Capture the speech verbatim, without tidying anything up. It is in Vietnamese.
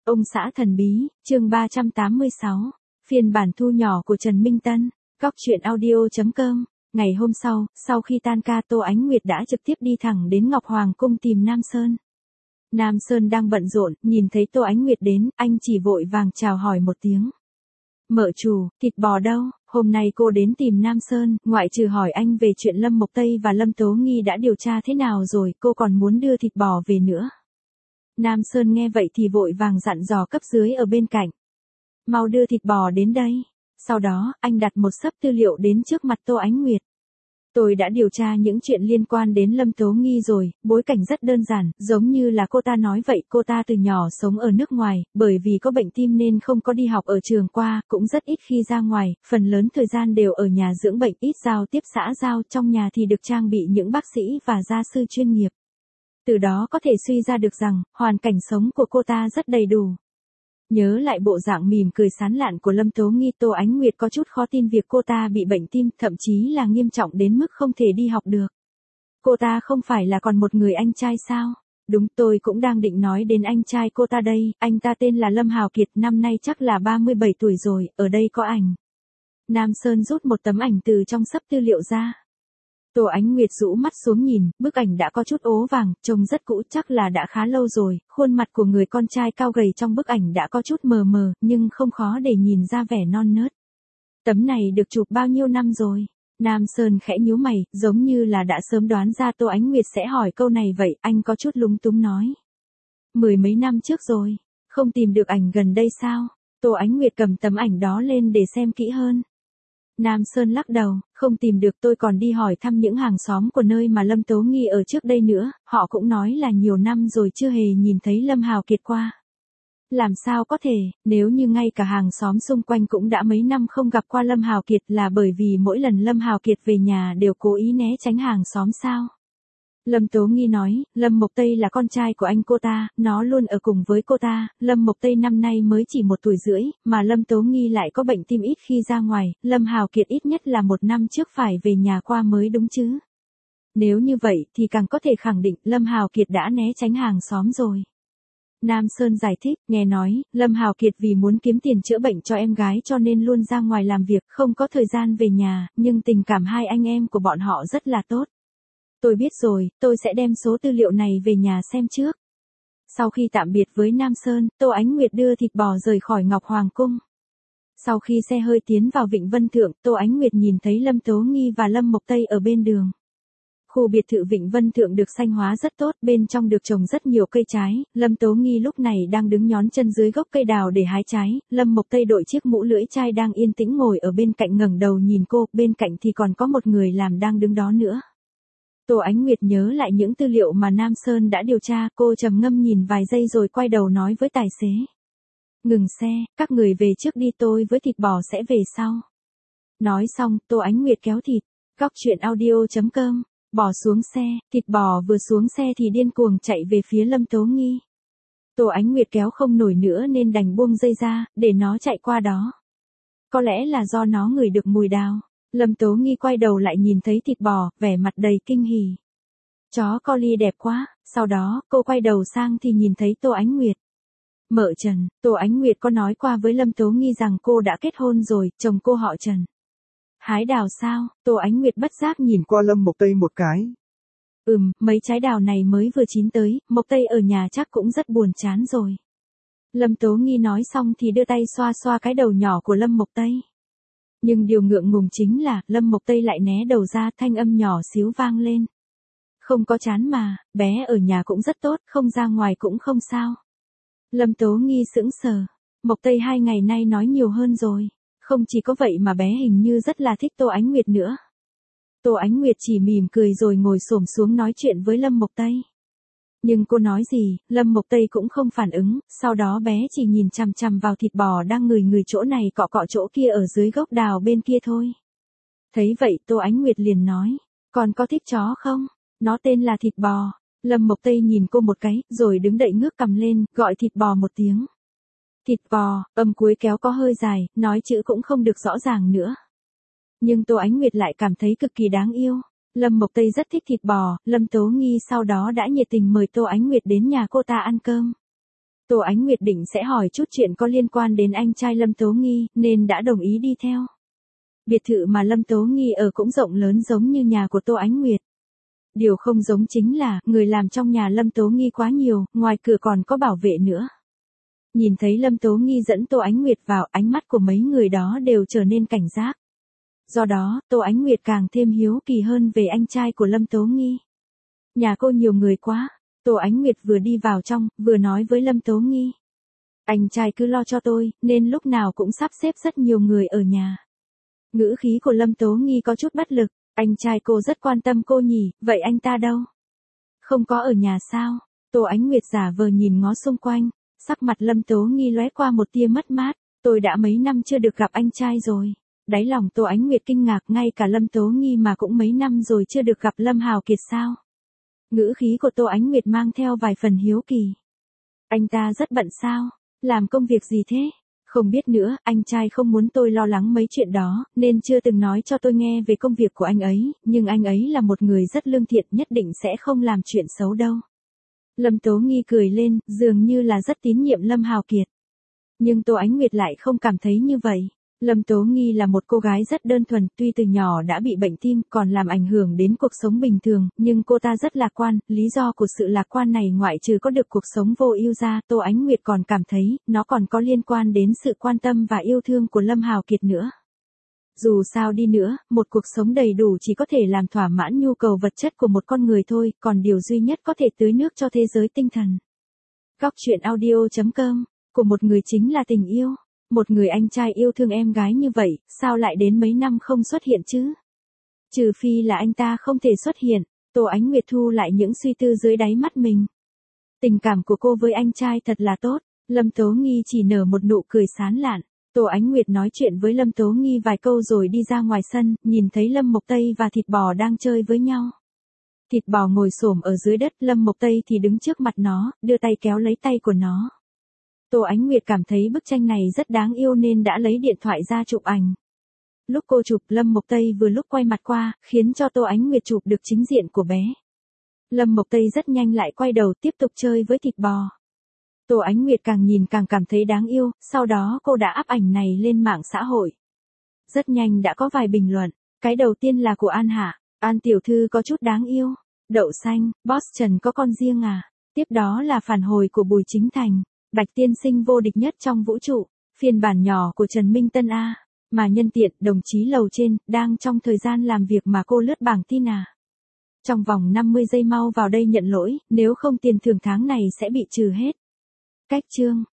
Ông xã thần bí, chương ba trăm tám mươi sáu, phiên bản thu nhỏ của Trần Minh Tân, góc truyện audio chấm com. Ngày hôm sau, sau khi tan ca Tô Ánh Nguyệt đã trực tiếp đi thẳng đến Ngọc Hoàng Cung tìm Nam Sơn. Nam Sơn đang bận rộn, nhìn thấy Tô Ánh Nguyệt đến, anh chỉ vội vàng chào hỏi một tiếng. Mợ chủ, thịt bò đâu? Hôm nay cô đến tìm Nam Sơn, ngoại trừ hỏi anh về chuyện Lâm Mộc Tây và Lâm Tố Nghi đã điều tra thế nào rồi, cô còn muốn đưa thịt bò về nữa. Nam Sơn nghe vậy thì vội vàng dặn dò cấp dưới ở bên cạnh. Mau đưa thịt bò đến đây. Sau đó, anh đặt một xấp tư liệu đến trước mặt Tô Ánh Nguyệt. Tôi đã điều tra những chuyện liên quan đến Lâm Tố Nghi rồi, bối cảnh rất đơn giản, giống như là cô ta nói vậy, cô ta từ nhỏ sống ở nước ngoài, bởi vì có bệnh tim nên không có đi học ở trường qua, cũng rất ít khi ra ngoài, phần lớn thời gian đều ở nhà dưỡng bệnh, ít giao tiếp xã giao, trong nhà thì được trang bị những bác sĩ và gia sư chuyên nghiệp. Từ đó có thể suy ra được rằng, hoàn cảnh sống của cô ta rất đầy đủ. Nhớ lại bộ dạng mỉm cười sán lạn của Lâm Tố Nghi, Tô Ánh Nguyệt có chút khó tin việc cô ta bị bệnh tim, thậm chí là nghiêm trọng đến mức không thể đi học được. Cô ta không phải là còn một người anh trai sao? Đúng, tôi cũng đang định nói đến anh trai cô ta đây, anh ta tên là Lâm Hào Kiệt, năm nay chắc là ba mươi bảy tuổi rồi, ở đây có ảnh. Nam Sơn rút một tấm ảnh từ trong xấp tư liệu ra. Tô Ánh Nguyệt rũ mắt xuống nhìn, bức ảnh đã có chút ố vàng, trông rất cũ, chắc là đã khá lâu rồi, khuôn mặt của người con trai cao gầy trong bức ảnh đã có chút mờ mờ, nhưng không khó để nhìn ra vẻ non nớt. Tấm này được chụp bao nhiêu năm rồi? Nam Sơn khẽ nhíu mày, giống như là đã sớm đoán ra Tô Ánh Nguyệt sẽ hỏi câu này vậy, anh có chút lúng túng nói. Mười mấy năm trước rồi, không tìm được ảnh gần đây sao? Tô Ánh Nguyệt cầm tấm ảnh đó lên để xem kỹ hơn. Nam Sơn lắc đầu, không tìm được, tôi còn đi hỏi thăm những hàng xóm của nơi mà Lâm Tố Nghi ở trước đây nữa, họ cũng nói là nhiều năm rồi chưa hề nhìn thấy Lâm Hào Kiệt qua. Làm sao có thể, nếu như ngay cả hàng xóm xung quanh cũng đã mấy năm không gặp qua Lâm Hào Kiệt là bởi vì mỗi lần Lâm Hào Kiệt về nhà đều cố ý né tránh hàng xóm sao? Lâm Tố Nghi nói, Lâm Mộc Tây là con trai của anh cô ta, nó luôn ở cùng với cô ta, Lâm Mộc Tây năm nay mới chỉ một tuổi rưỡi, mà Lâm Tố Nghi lại có bệnh tim ít khi ra ngoài, Lâm Hào Kiệt ít nhất là một năm trước phải về nhà qua mới đúng chứ. Nếu như vậy thì càng có thể khẳng định Lâm Hào Kiệt đã né tránh hàng xóm rồi. Nam Sơn giải thích, nghe nói, Lâm Hào Kiệt vì muốn kiếm tiền chữa bệnh cho em gái cho nên luôn ra ngoài làm việc, không có thời gian về nhà, nhưng tình cảm hai anh em của bọn họ rất là tốt. Tôi biết rồi, tôi sẽ đem số tư liệu này về nhà xem trước. Sau khi tạm biệt với Nam Sơn, Tô Ánh Nguyệt đưa thịt bò rời khỏi Ngọc Hoàng Cung. Sau khi xe hơi tiến vào Vịnh Vân Thượng, Tô Ánh Nguyệt nhìn thấy Lâm Tố Nghi và Lâm Mộc Tây ở bên đường. Khu biệt thự Vịnh Vân Thượng được xanh hóa rất tốt, bên trong được trồng rất nhiều cây trái, Lâm Tố Nghi lúc này đang đứng nhón chân dưới gốc cây đào để hái trái, Lâm Mộc Tây đội chiếc mũ lưỡi chai đang yên tĩnh ngồi ở bên cạnh ngẩng đầu nhìn cô, bên cạnh thì còn có một người làm đang đứng đó nữa. Tô Ánh Nguyệt nhớ lại những tư liệu mà Nam Sơn đã điều tra, cô trầm ngâm nhìn vài giây rồi quay đầu nói với tài xế. Ngừng xe, các người về trước đi, tôi với thịt bò sẽ về sau. Nói xong, Tô Ánh Nguyệt kéo thịt, góc truyện audio chấm com, bỏ xuống xe, thịt bò vừa xuống xe thì điên cuồng chạy về phía Lâm Tố Nghi. Tô Ánh Nguyệt kéo không nổi nữa nên đành buông dây ra, để nó chạy qua đó. Có lẽ là do nó ngửi được mùi đào. Lâm Tố Nghi quay đầu lại nhìn thấy thịt bò, vẻ mặt đầy kinh hỉ. Chó collie đẹp quá, sau đó, cô quay đầu sang thì nhìn thấy Tô Ánh Nguyệt. Mợ Trần, Tô Ánh Nguyệt có nói qua với Lâm Tố Nghi rằng cô đã kết hôn rồi, chồng cô họ Trần. Hái đào sao? Tô Ánh Nguyệt bất giác nhìn qua Lâm Mộc Tây một cái. Ừm, mấy trái đào này mới vừa chín tới, Mộc Tây ở nhà chắc cũng rất buồn chán rồi. Lâm Tố Nghi nói xong thì đưa tay xoa xoa cái đầu nhỏ của Lâm Mộc Tây. Nhưng điều ngượng ngùng chính là, Lâm Mộc Tây lại né đầu ra, thanh âm nhỏ xíu vang lên. Không có chán mà, bé ở nhà cũng rất tốt, không ra ngoài cũng không sao. Lâm Tố Nghi sững sờ. Mộc Tây hai ngày nay nói nhiều hơn rồi. Không chỉ có vậy mà bé hình như rất là thích Tô Ánh Nguyệt nữa. Tô Ánh Nguyệt chỉ mỉm cười rồi ngồi xổm xuống nói chuyện với Lâm Mộc Tây. Nhưng cô nói gì, Lâm Mộc Tây cũng không phản ứng, sau đó bé chỉ nhìn chằm chằm vào thịt bò đang ngửi ngửi chỗ này cọ cọ chỗ kia ở dưới gốc đào bên kia thôi. Thấy vậy Tô Ánh Nguyệt liền nói, còn có thích chó không? Nó tên là thịt bò. Lâm Mộc Tây nhìn cô một cái, rồi đứng đậy ngước cằm lên, gọi thịt bò một tiếng. Thịt bò, âm cuối kéo có hơi dài, nói chữ cũng không được rõ ràng nữa. Nhưng Tô Ánh Nguyệt lại cảm thấy cực kỳ đáng yêu. Lâm Mộc Tây rất thích thịt bò, Lâm Tố Nghi sau đó đã nhiệt tình mời Tô Ánh Nguyệt đến nhà cô ta ăn cơm. Tô Ánh Nguyệt định sẽ hỏi chút chuyện có liên quan đến anh trai Lâm Tố Nghi, nên đã đồng ý đi theo. Biệt thự mà Lâm Tố Nghi ở cũng rộng lớn giống như nhà của Tô Ánh Nguyệt. Điều không giống chính là, người làm trong nhà Lâm Tố Nghi quá nhiều, ngoài cửa còn có bảo vệ nữa. Nhìn thấy Lâm Tố Nghi dẫn Tô Ánh Nguyệt vào, ánh mắt của mấy người đó đều trở nên cảnh giác. Do đó, Tô Ánh Nguyệt càng thêm hiếu kỳ hơn về anh trai của Lâm Tố Nghi. Nhà cô nhiều người quá. Tô Ánh Nguyệt vừa đi vào trong, vừa nói với Lâm Tố Nghi. Anh trai cứ lo cho tôi, nên lúc nào cũng sắp xếp rất nhiều người ở nhà. Ngữ khí của Lâm Tố Nghi có chút bất lực. Anh trai cô rất quan tâm cô nhỉ, vậy anh ta đâu? Không có ở nhà sao? Tô Ánh Nguyệt giả vờ nhìn ngó xung quanh. Sắc mặt Lâm Tố Nghi lóe qua một tia mất mát. Tôi đã mấy năm chưa được gặp anh trai rồi. Đáy lòng Tô Ánh Nguyệt kinh ngạc, ngay cả Lâm Tố Nghi mà cũng mấy năm rồi chưa được gặp Lâm Hào Kiệt sao? Ngữ khí của Tô Ánh Nguyệt mang theo vài phần hiếu kỳ. Anh ta rất bận sao? Làm công việc gì thế? Không biết nữa, anh trai không muốn tôi lo lắng mấy chuyện đó, nên chưa từng nói cho tôi nghe về công việc của anh ấy, nhưng anh ấy là một người rất lương thiện, nhất định sẽ không làm chuyện xấu đâu. Lâm Tố Nghi cười lên, dường như là rất tín nhiệm Lâm Hào Kiệt. Nhưng Tô Ánh Nguyệt lại không cảm thấy như vậy. Lâm Tố Nghi là một cô gái rất đơn thuần, tuy từ nhỏ đã bị bệnh tim, còn làm ảnh hưởng đến cuộc sống bình thường, nhưng cô ta rất lạc quan, lý do của sự lạc quan này ngoại trừ có được cuộc sống vô ưu ra, Tô Ánh Nguyệt còn cảm thấy, nó còn có liên quan đến sự quan tâm và yêu thương của Lâm Hào Kiệt nữa. Dù sao đi nữa, một cuộc sống đầy đủ chỉ có thể làm thỏa mãn nhu cầu vật chất của một con người thôi, còn điều duy nhất có thể tưới nước cho thế giới tinh thần. Góc truyện audio chấm com, của một người chính là tình yêu. Một người anh trai yêu thương em gái như vậy, sao lại đến mấy năm không xuất hiện chứ? Trừ phi là anh ta không thể xuất hiện, Tô Ánh Nguyệt thu lại những suy tư dưới đáy mắt mình. Tình cảm của cô với anh trai thật là tốt, Lâm Tố Nghi chỉ nở một nụ cười sán lạn. Tô Ánh Nguyệt nói chuyện với Lâm Tố Nghi vài câu rồi đi ra ngoài sân, nhìn thấy Lâm Mộc Tây và thịt bò đang chơi với nhau. Thịt bò ngồi xổm ở dưới đất, Lâm Mộc Tây thì đứng trước mặt nó, đưa tay kéo lấy tay của nó. Tô Ánh Nguyệt cảm thấy bức tranh này rất đáng yêu nên đã lấy điện thoại ra chụp ảnh. Lúc cô chụp, Lâm Mộc Tây vừa lúc quay mặt qua, khiến cho Tô Ánh Nguyệt chụp được chính diện của bé. Lâm Mộc Tây rất nhanh lại quay đầu tiếp tục chơi với thịt bò. Tô Ánh Nguyệt càng nhìn càng cảm thấy đáng yêu, sau đó cô đã up ảnh này lên mạng xã hội. Rất nhanh đã có vài bình luận, cái đầu tiên là của An Hạ, An tiểu thư có chút đáng yêu. Đậu xanh, boss Trần có con riêng à? Tiếp đó là phản hồi của Bùi Chính Thành. Bạch tiên sinh vô địch nhất trong vũ trụ, phiên bản nhỏ của Trần Minh Tân A. Mà nhân tiện, đồng chí lầu trên, đang trong thời gian làm việc mà cô lướt bảng tin à. Trong vòng năm mươi giây mau vào đây nhận lỗi, nếu không tiền thưởng tháng này sẽ bị trừ hết. Cách chương.